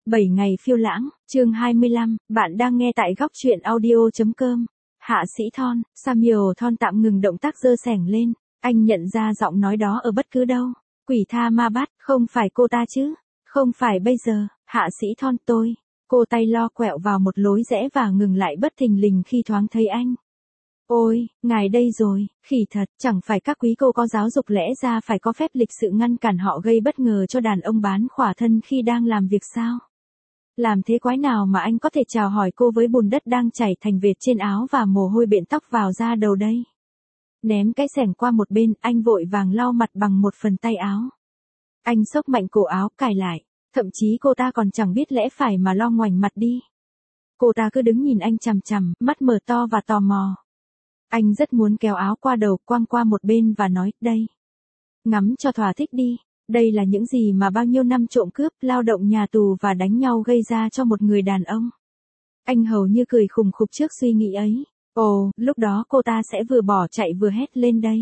7 ngày phiêu lãng, chương 25, bạn đang nghe tại góc truyện audio.com. Hạ sĩ Thon, Samuel Thon tạm ngừng động tác giơ xẻng lên, anh nhận ra giọng nói đó ở bất cứ đâu. Quỷ tha ma bắt, không phải cô ta chứ? Không phải bây giờ, Hạ sĩ Thon tôi. Cô tay lo quẹo vào một lối rẽ và ngừng lại bất thình lình khi thoáng thấy anh. Ôi, ngài đây rồi, khỉ thật, chẳng phải các quý cô có giáo dục lẽ ra phải có phép lịch sự ngăn cản họ gây bất ngờ cho đàn ông bán khỏa thân khi đang làm việc sao? Làm thế quái nào mà anh có thể chào hỏi cô với bùn đất đang chảy thành vệt trên áo và mồ hôi bện tóc vào da đầu đây? Ném cái xẻng qua một bên, anh vội vàng lau mặt bằng một phần tay áo. Anh xốc mạnh cổ áo cài lại, thậm chí cô ta còn chẳng biết lẽ phải mà lo ngoảnh mặt đi. Cô ta cứ đứng nhìn anh chằm chằm, mắt mở to và tò mò. Anh rất muốn kéo áo qua đầu, quăng qua một bên và nói, đây. Ngắm cho thỏa thích đi, đây là những gì mà bao nhiêu năm trộm cướp, lao động nhà tù và đánh nhau gây ra cho một người đàn ông. Anh hầu như cười khùng khục trước suy nghĩ ấy. Ồ, lúc đó cô ta sẽ vừa bỏ chạy vừa hét lên đây.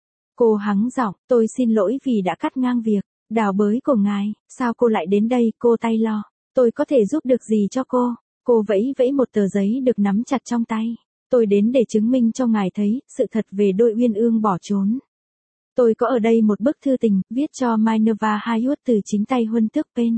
Cô hắng giọng, tôi xin lỗi vì đã cắt ngang việc đào bới của ngài, sao cô lại đến đây? Cô tay lo, tôi có thể giúp được gì cho cô? Cô vẫy vẫy một tờ giấy được nắm chặt trong tay. Tôi đến để chứng minh cho ngài thấy sự thật về đôi uyên ương bỏ trốn. Tôi có ở đây một bức thư tình, viết cho Minerva Haywood từ chính tay Huân Tước Payne.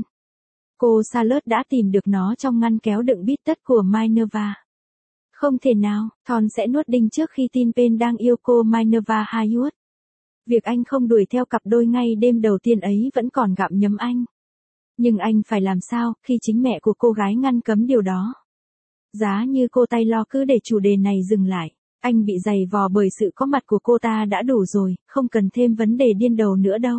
Cô Charlotte đã tìm được nó trong ngăn kéo đựng bít tất của Minerva. Không thể nào, Thon sẽ nuốt đinh trước khi tin Payne đang yêu cô Minerva Haywood. Việc anh không đuổi theo cặp đôi ngay đêm đầu tiên ấy vẫn còn gặm nhấm anh. Nhưng anh phải làm sao khi chính mẹ của cô gái ngăn cấm điều đó? Giá như cô tay lo cứ để chủ đề này dừng lại, anh bị giày vò bởi sự có mặt của cô ta đã đủ rồi, không cần thêm vấn đề điên đầu nữa đâu.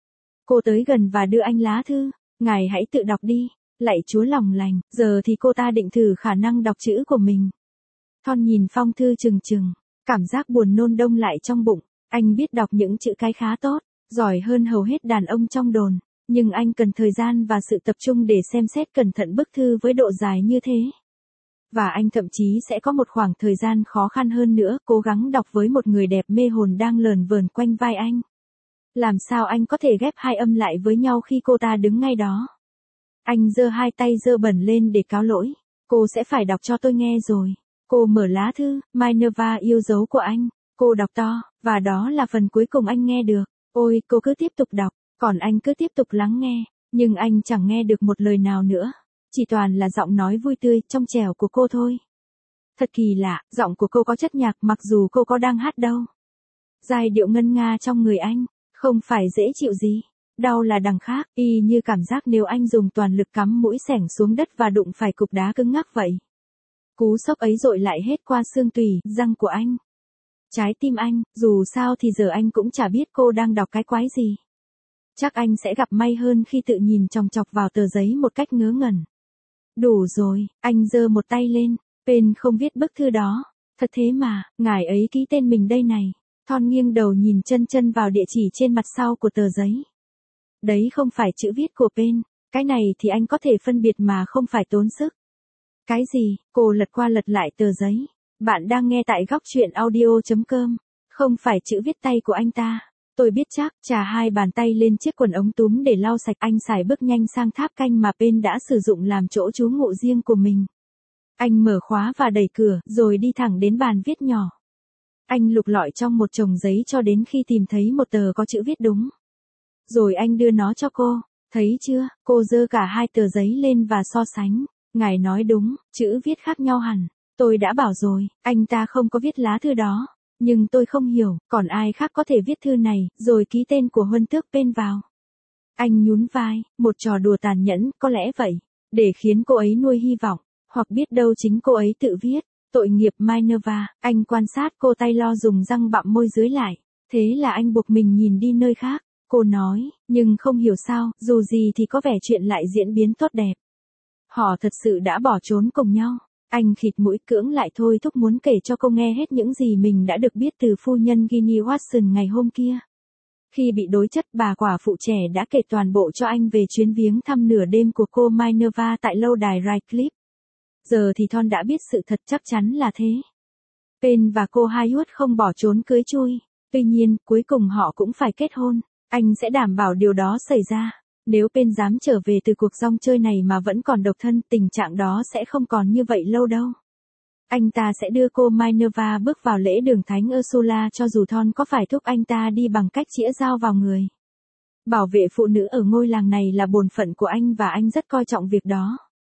Cô tới gần và đưa anh lá thư, ngài hãy tự đọc đi, lạy Chúa lòng lành, giờ thì cô ta định thử khả năng đọc chữ của mình. Thon nhìn phong thư chừng chừng, cảm giác buồn nôn đông lại trong bụng, anh biết đọc những chữ cái khá tốt, giỏi hơn hầu hết đàn ông trong đồn, nhưng anh cần thời gian và sự tập trung để xem xét cẩn thận bức thư với độ dài như thế. Và anh thậm chí sẽ có một khoảng thời gian khó khăn hơn nữa, cố gắng đọc với một người đẹp mê hồn đang lờn vờn quanh vai anh. Làm sao anh có thể ghép hai âm lại với nhau khi cô ta đứng ngay đó? Anh giơ hai tay dơ bẩn lên để cáo lỗi. Cô sẽ phải đọc cho tôi nghe rồi. Cô mở lá thư, Minerva yêu dấu của anh. Cô đọc to, và đó là phần cuối cùng anh nghe được. Ôi, cô cứ tiếp tục đọc, còn anh cứ tiếp tục lắng nghe. Nhưng anh chẳng nghe được một lời nào nữa. Chỉ toàn là giọng nói vui tươi, trong trẻo của cô thôi. Thật kỳ lạ, giọng của cô có chất nhạc mặc dù cô có đang hát đâu. Giai điệu ngân nga trong người anh, không phải dễ chịu gì. Đau là đằng khác, y như cảm giác nếu anh dùng toàn lực cắm mũi xẻng xuống đất và đụng phải cục đá cứng ngắc vậy. Cú sốc ấy dội lại hết qua xương tủy, răng của anh. Trái tim anh, dù sao thì giờ anh cũng chả biết cô đang đọc cái quái gì. Chắc anh sẽ gặp may hơn khi tự nhìn chòng chọc vào tờ giấy một cách ngớ ngẩn. Đủ rồi, anh giơ một tay lên, Payne không viết bức thư đó. Thật thế mà, ngài ấy ký tên mình đây này. Thon nghiêng đầu nhìn chân chân vào địa chỉ trên mặt sau của tờ giấy. Đấy không phải chữ viết của Payne, cái này thì anh có thể phân biệt mà không phải tốn sức. Cái gì? Cô lật qua lật lại tờ giấy. Bạn đang nghe tại góc truyện audio.com. Không phải chữ viết tay của anh ta. Tôi biết chắc, chà hai bàn tay lên chiếc quần ống túm để lau sạch, anh xài bước nhanh sang tháp canh mà Payne đã sử dụng làm chỗ trú ngụ riêng của mình. Anh mở khóa và đẩy cửa, rồi đi thẳng đến bàn viết nhỏ. Anh lục lọi trong một chồng giấy cho đến khi tìm thấy một tờ có chữ viết đúng. Rồi anh đưa nó cho cô, thấy chưa, cô giơ cả hai tờ giấy lên và so sánh. Ngài nói đúng, chữ viết khác nhau hẳn. Tôi đã bảo rồi, anh ta không có viết lá thư đó. Nhưng tôi không hiểu, còn ai khác có thể viết thư này, rồi ký tên của Huân Tước Payne vào. Anh nhún vai, một trò đùa tàn nhẫn, có lẽ vậy, để khiến cô ấy nuôi hy vọng, hoặc biết đâu chính cô ấy tự viết. Tội nghiệp Minerva, anh quan sát cô tay lo dùng răng bặm môi dưới lại, thế là anh buộc mình nhìn đi nơi khác. Cô nói, nhưng không hiểu sao, dù gì thì có vẻ chuyện lại diễn biến tốt đẹp. Họ thật sự đã bỏ trốn cùng nhau. Anh khịt mũi cưỡng lại thôi thúc muốn kể cho cô nghe hết những gì mình đã được biết từ phu nhân Ginny Watson ngày hôm kia. Khi bị đối chất, bà quả phụ trẻ đã kể toàn bộ cho anh về chuyến viếng thăm nửa đêm của cô Minerva tại lâu đài Radcliffe. Giờ thì Thon đã biết sự thật chắc chắn là thế. Payne và cô Haywood không bỏ trốn cưới chui. Tuy nhiên, cuối cùng họ cũng phải kết hôn. Anh sẽ đảm bảo điều đó xảy ra. Nếu Pen dám trở về từ cuộc rong chơi này mà vẫn còn độc thân, tình trạng đó sẽ không còn như vậy lâu đâu. Anh ta sẽ đưa cô Minerva bước vào lễ đường thánh Ursula cho dù Thon có phải thúc anh ta đi bằng cách chĩa dao vào người. Bảo vệ phụ nữ ở ngôi làng này là bổn phận của anh và anh rất coi trọng việc đó.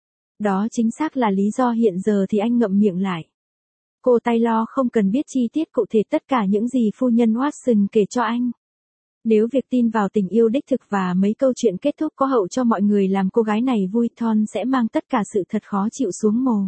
Đó chính xác là lý do hiện giờ thì anh ngậm miệng lại. Cô Taylor không cần biết chi tiết cụ thể tất cả những gì phu nhân Watson kể cho anh. Nếu việc tin vào tình yêu đích thực và mấy câu chuyện kết thúc có hậu cho mọi người làm cô gái này vui, Thon sẽ mang tất cả sự thật khó chịu xuống mồ.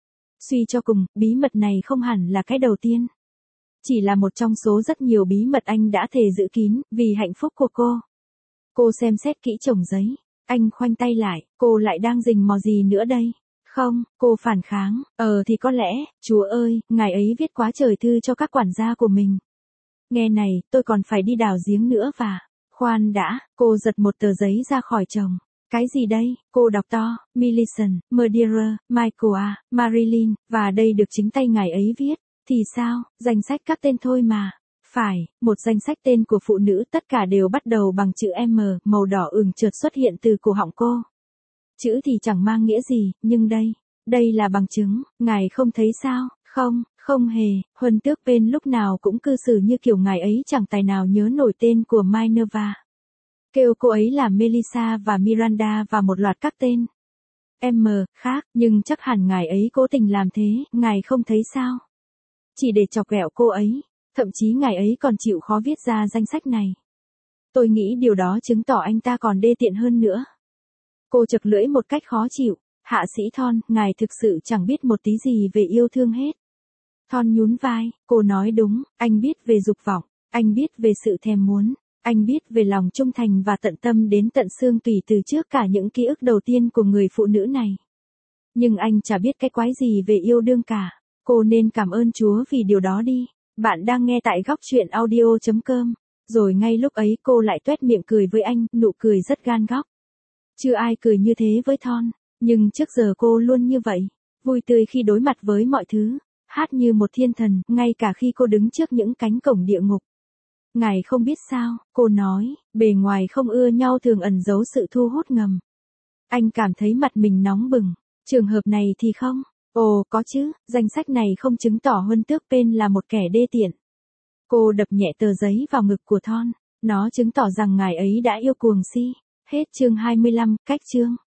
Suy cho cùng, bí mật này không hẳn là cái đầu tiên. Chỉ là một trong số rất nhiều bí mật anh đã thề giữ kín, vì hạnh phúc của cô. Cô xem xét kỹ chồng giấy. Anh khoanh tay lại, cô lại đang rình mò gì nữa đây? Không, cô phản kháng. Thì có lẽ, Chúa ơi, ngài ấy viết quá trời thư cho các quản gia của mình. Nghe này, tôi còn phải đi đào giếng nữa và... Khoan đã, cô giật một tờ giấy ra khỏi chồng. Cái gì đây? Cô đọc to, Millicent, Murderer, Michael, Marilyn, và đây được chính tay ngài ấy viết. Thì sao, danh sách các tên thôi mà. Phải, một danh sách tên của phụ nữ tất cả đều bắt đầu bằng chữ M, màu đỏ ửng chợt xuất hiện từ cổ họng cô. Chữ thì chẳng mang nghĩa gì, nhưng đây là bằng chứng, ngài không thấy sao? Không, không hề, huân tước Pen lúc nào cũng cư xử như kiểu ngài ấy chẳng tài nào nhớ nổi tên của Minerva. Kêu cô ấy là Melissa và Miranda và một loạt các tên M khác, nhưng chắc hẳn ngài ấy cố tình làm thế, ngài không thấy sao? Chỉ để chọc ghẹo cô ấy, thậm chí ngài ấy còn chịu khó viết ra danh sách này. Tôi nghĩ điều đó chứng tỏ anh ta còn đê tiện hơn nữa. Cô chật lưỡi một cách khó chịu. Hạ sĩ Thon, ngài thực sự chẳng biết một tí gì về yêu thương hết. Thon nhún vai, cô nói đúng, anh biết về dục vọng, anh biết về sự thèm muốn, anh biết về lòng trung thành và tận tâm đến tận xương tủy từ trước cả những ký ức đầu tiên của người phụ nữ này. Nhưng anh chả biết cái quái gì về yêu đương cả. Cô nên cảm ơn Chúa vì điều đó đi. Bạn đang nghe tại góc truyện audio.com. Rồi ngay lúc ấy cô lại tuét miệng cười với anh, nụ cười rất gan góc. Chưa ai cười như thế với Thon, nhưng trước giờ cô luôn như vậy, vui tươi khi đối mặt với mọi thứ, hát như một thiên thần, ngay cả khi cô đứng trước những cánh cổng địa ngục. Ngài không biết sao, cô nói, bề ngoài không ưa nhau thường ẩn giấu sự thu hút ngầm. Anh cảm thấy mặt mình nóng bừng, trường hợp này thì không. Ồ, có chứ, danh sách này không chứng tỏ huân tước Pen là một kẻ đê tiện. Cô đập nhẹ tờ giấy vào ngực của Thon, nó chứng tỏ rằng ngài ấy đã yêu cuồng si. Hết chương 25, cách chương.